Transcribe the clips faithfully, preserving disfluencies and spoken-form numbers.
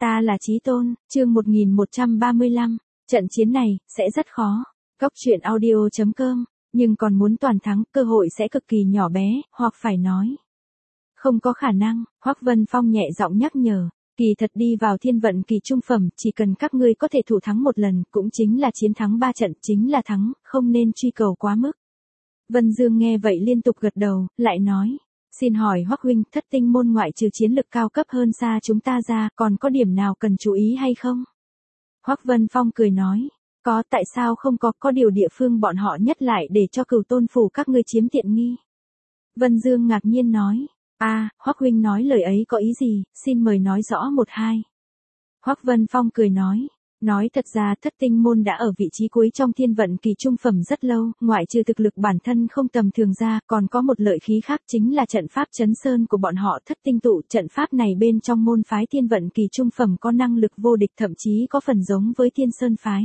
Ta là Chí Tôn, chương một nghìn một trăm ba mươi lăm, trận chiến này, sẽ rất khó. Cốc truyện audio chấm com, nhưng còn muốn toàn thắng, cơ hội sẽ cực kỳ nhỏ bé, hoặc phải nói. Không có khả năng, Hoắc Vân Phong nhẹ giọng nhắc nhở, kỳ thật đi vào thiên vận kỳ trung phẩm, chỉ cần các ngươi có thể thủ thắng một lần, cũng chính là chiến thắng ba trận, chính là thắng, không nên truy cầu quá mức. Vân Dương nghe vậy liên tục gật đầu, lại nói. Xin hỏi Hoắc huynh, thất tinh môn ngoại trừ chiến lực cao cấp hơn xa chúng ta ra, còn có điểm nào cần chú ý hay không? Hoắc Vân Phong cười nói, có, tại sao không có, có điều địa phương bọn họ nhất lại để cho Cửu Tôn phủ các ngươi chiếm tiện nghi. Vân Dương ngạc nhiên nói, a, à, Hoắc huynh nói lời ấy có ý gì, xin mời nói rõ một hai. Hoắc Vân Phong cười nói. Nói thật ra thất tinh môn đã ở vị trí cuối trong thiên vận kỳ trung phẩm rất lâu, ngoại trừ thực lực bản thân không tầm thường ra, còn có một lợi khí khác chính là trận pháp chấn sơn của bọn họ thất tinh tụ. Trận pháp này bên trong môn phái thiên vận kỳ trung phẩm có năng lực vô địch, thậm chí có phần giống với thiên sơn phái.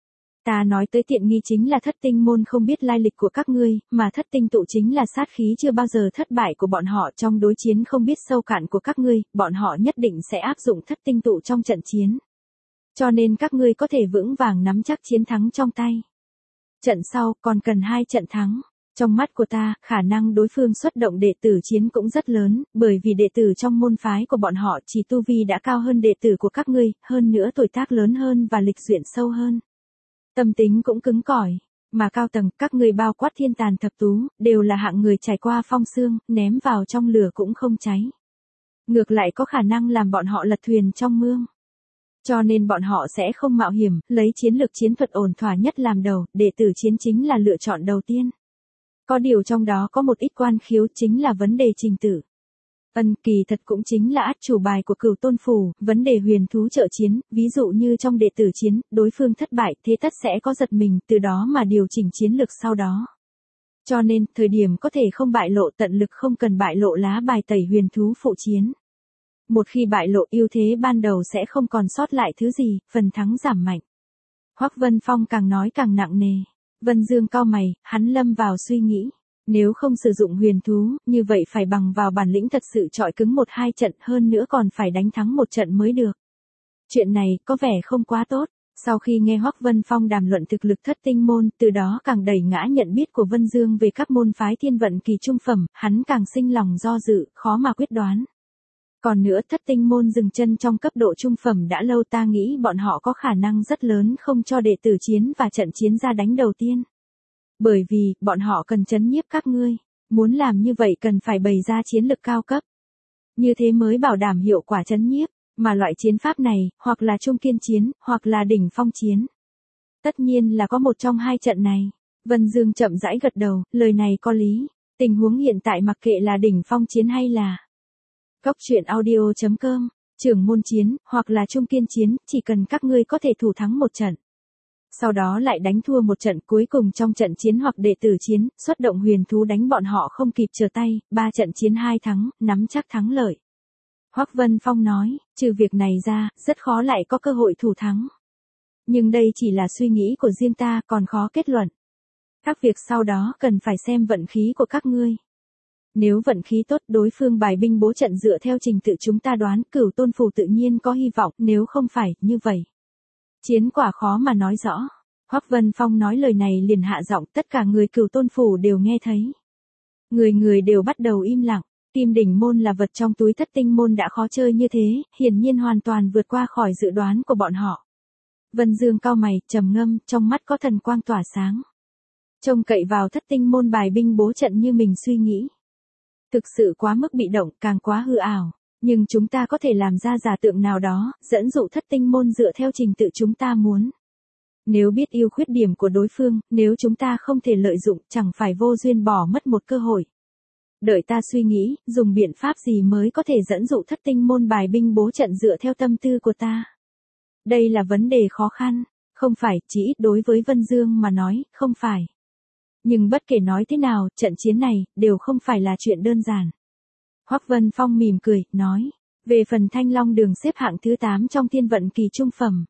Ta nói tới tiện nghi chính là thất tinh môn không biết lai lịch của các ngươi, mà thất tinh tụ chính là sát khí chưa bao giờ thất bại của bọn họ trong đối chiến không biết sâu cạn của các ngươi, bọn họ nhất định sẽ áp dụng thất tinh tụ trong trận chiến. Cho nên các ngươi có thể vững vàng nắm chắc chiến thắng trong tay. Trận sau còn cần hai trận thắng. Trong mắt của ta, khả năng đối phương xuất động đệ tử chiến cũng rất lớn, bởi vì đệ tử trong môn phái của bọn họ chỉ tu vi đã cao hơn đệ tử của các ngươi, hơn nữa tuổi tác lớn hơn và lịch duyện sâu hơn. Tâm tính cũng cứng cỏi, mà cao tầng, các ngươi bao quát thiên tàn thập tú, đều là hạng người trải qua phong sương, ném vào trong lửa cũng không cháy. Ngược lại có khả năng làm bọn họ lật thuyền trong mương. Cho nên bọn họ sẽ không mạo hiểm, lấy chiến lược chiến thuật ổn thỏa nhất làm đầu, đệ tử chiến chính là lựa chọn đầu tiên. Có điều trong đó có một ít quan khiếu chính là vấn đề trình tự. Ân, kỳ thật cũng chính là át chủ bài của Cửu Tôn phủ, vấn đề huyền thú trợ chiến, ví dụ như trong đệ tử chiến, đối phương thất bại, thế tất sẽ có giật mình, từ đó mà điều chỉnh chiến lược sau đó. Cho nên, thời điểm có thể không bại lộ, tận lực không cần bại lộ lá bài tẩy huyền thú phụ chiến. Một khi bại lộ, ưu thế ban đầu sẽ không còn sót lại thứ gì, phần thắng giảm mạnh. Hoắc Vân Phong càng nói càng nặng nề. Vân Dương cau mày, hắn lâm vào suy nghĩ. Nếu không sử dụng huyền thú, như vậy phải bằng vào bản lĩnh thật sự chọi cứng một hai trận, hơn nữa còn phải đánh thắng một trận mới được. Chuyện này có vẻ không quá tốt. Sau khi nghe Hoắc Vân Phong đàm luận thực lực thất tinh môn, từ đó càng đẩy ngã nhận biết của Vân Dương về các môn phái thiên vận kỳ trung phẩm, hắn càng sinh lòng do dự, khó mà quyết đoán. Còn nữa thất tinh môn dừng chân trong cấp độ trung phẩm đã lâu, ta nghĩ bọn họ có khả năng rất lớn không cho đệ tử chiến và trận chiến ra đánh đầu tiên. Bởi vì, bọn họ cần trấn nhiếp các ngươi, muốn làm như vậy cần phải bày ra chiến lực cao cấp. Như thế mới bảo đảm hiệu quả trấn nhiếp, mà loại chiến pháp này, hoặc là trung kiên chiến, hoặc là đỉnh phong chiến. Tất nhiên là có một trong hai trận này. Vân Dương chậm rãi gật đầu, lời này có lý. Tình huống hiện tại mặc kệ là đỉnh phong chiến hay là Cốc truyện audio chấm com, trưởng môn chiến, hoặc là trung kiên chiến, chỉ cần các ngươi có thể thủ thắng một trận. Sau đó lại đánh thua một trận, cuối cùng trong trận chiến hoặc đệ tử chiến, xuất động huyền thú đánh bọn họ không kịp trở tay, ba trận chiến hai thắng, nắm chắc thắng lợi. Hoắc Vân Phong nói, trừ việc này ra, rất khó lại có cơ hội thủ thắng. Nhưng đây chỉ là suy nghĩ của riêng ta, còn khó kết luận. Các việc sau đó cần phải xem vận khí của các ngươi. Nếu vận khí tốt, đối phương bài binh bố trận dựa theo trình tự chúng ta đoán, Cửu Tôn phủ tự nhiên có hy vọng, nếu không phải, như vậy. Chiến quả khó mà nói rõ. Hoắc Vân Phong nói lời này liền hạ giọng, tất cả người Cửu Tôn phủ đều nghe thấy. Người người đều bắt đầu im lặng, Kim đỉnh môn là vật trong túi thất tinh môn đã khó chơi như thế, hiển nhiên hoàn toàn vượt qua khỏi dự đoán của bọn họ. Vân Dương cau mày, trầm ngâm, trong mắt có thần quang tỏa sáng. Trông cậy vào thất tinh môn bài binh bố trận như mình suy nghĩ. Thực sự quá mức bị động, càng quá hư ảo, nhưng chúng ta có thể làm ra giả tượng nào đó, dẫn dụ thất tinh môn dựa theo trình tự chúng ta muốn. Nếu biết ưu khuyết điểm của đối phương, nếu chúng ta không thể lợi dụng, chẳng phải vô duyên bỏ mất một cơ hội. Đợi ta suy nghĩ, dùng biện pháp gì mới có thể dẫn dụ thất tinh môn bài binh bố trận dựa theo tâm tư của ta. Đây là vấn đề khó khăn, không phải, chỉ ít đối với Vân Dương mà nói, không phải. Nhưng bất kể nói thế nào, trận chiến này, đều không phải là chuyện đơn giản. Hoắc Vân Phong mỉm cười, nói, về phần Thanh Long đường xếp hạng thứ tám trong thiên vận kỳ trung phẩm.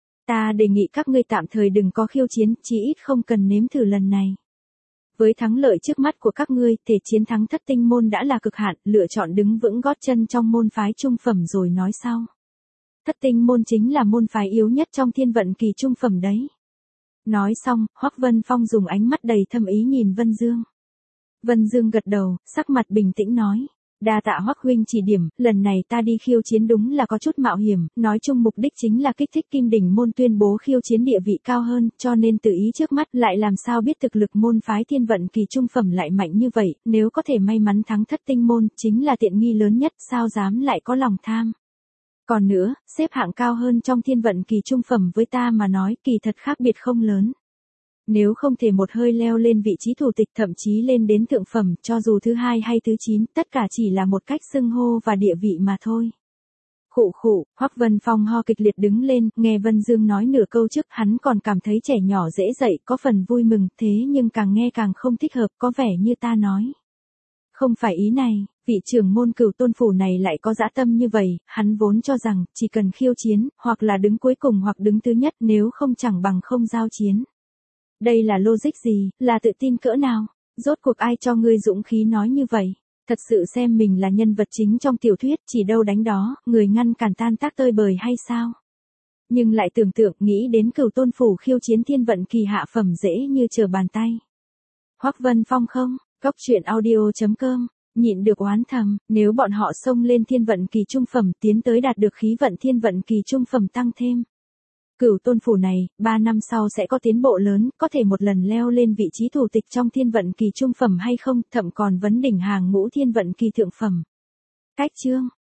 Ta đề nghị các ngươi tạm thời đừng có khiêu chiến, chỉ ít không cần nếm thử lần này. Với thắng lợi trước mắt của các ngươi, thể chiến thắng thất tinh môn đã là cực hạn, lựa chọn đứng vững gót chân trong môn phái trung phẩm rồi nói sau. Thất tinh môn chính là môn phái yếu nhất trong thiên vận kỳ trung phẩm đấy. Nói xong, Hoắc Vân Phong dùng ánh mắt đầy thâm ý nhìn Vân Dương. Vân Dương gật đầu, sắc mặt bình tĩnh nói. Đa tạ Hoắc huynh chỉ điểm, lần này ta đi khiêu chiến đúng là có chút mạo hiểm, nói chung mục đích chính là kích thích Kim Đỉnh môn tuyên bố khiêu chiến địa vị cao hơn, cho nên tự ý trước mắt lại làm sao biết thực lực môn phái thiên vận kỳ trung phẩm lại mạnh như vậy, nếu có thể may mắn thắng thất tinh môn, chính là tiện nghi lớn nhất, sao dám lại có lòng tham. Còn nữa, xếp hạng cao hơn trong thiên vận kỳ trung phẩm với ta mà nói kỳ thật khác biệt không lớn. Nếu không thể một hơi leo lên vị trí thủ tịch thậm chí lên đến thượng phẩm, cho dù thứ hai hay thứ chín, tất cả chỉ là một cách xưng hô và địa vị mà thôi. Khụ khụ, Hoắc Vân Phong ho kịch liệt đứng lên, nghe Vân Dương nói nửa câu trước, hắn còn cảm thấy trẻ nhỏ dễ dậy, có phần vui mừng, thế nhưng càng nghe càng không thích hợp, có vẻ như ta nói. Không phải ý này, vị trưởng môn Cửu Tôn phủ này lại có dã tâm như vậy, hắn vốn cho rằng, chỉ cần khiêu chiến, hoặc là đứng cuối cùng hoặc đứng thứ nhất, nếu không chẳng bằng không giao chiến. Đây là logic gì, là tự tin cỡ nào? Rốt cuộc ai cho ngươi dũng khí nói như vậy? Thật sự xem mình là nhân vật chính trong tiểu thuyết, chỉ đâu đánh đó, người ngăn cản tan tác tơi bời hay sao? Nhưng lại tưởng tượng nghĩ đến Cửu Tôn phủ khiêu chiến thiên vận kỳ hạ phẩm dễ như trở bàn tay. Hoắc Vân Phong không, Cốc Truyện Audio chấm com, nhịn được oán thầm, nếu bọn họ xông lên thiên vận kỳ trung phẩm tiến tới đạt được khí vận thiên vận kỳ trung phẩm tăng thêm. Cửu Tôn phủ này, ba năm sau sẽ có tiến bộ lớn, có thể một lần leo lên vị trí thủ tịch trong thiên vận kỳ trung phẩm hay không, thậm còn vấn đỉnh hàng ngũ thiên vận kỳ thượng phẩm. Cách chương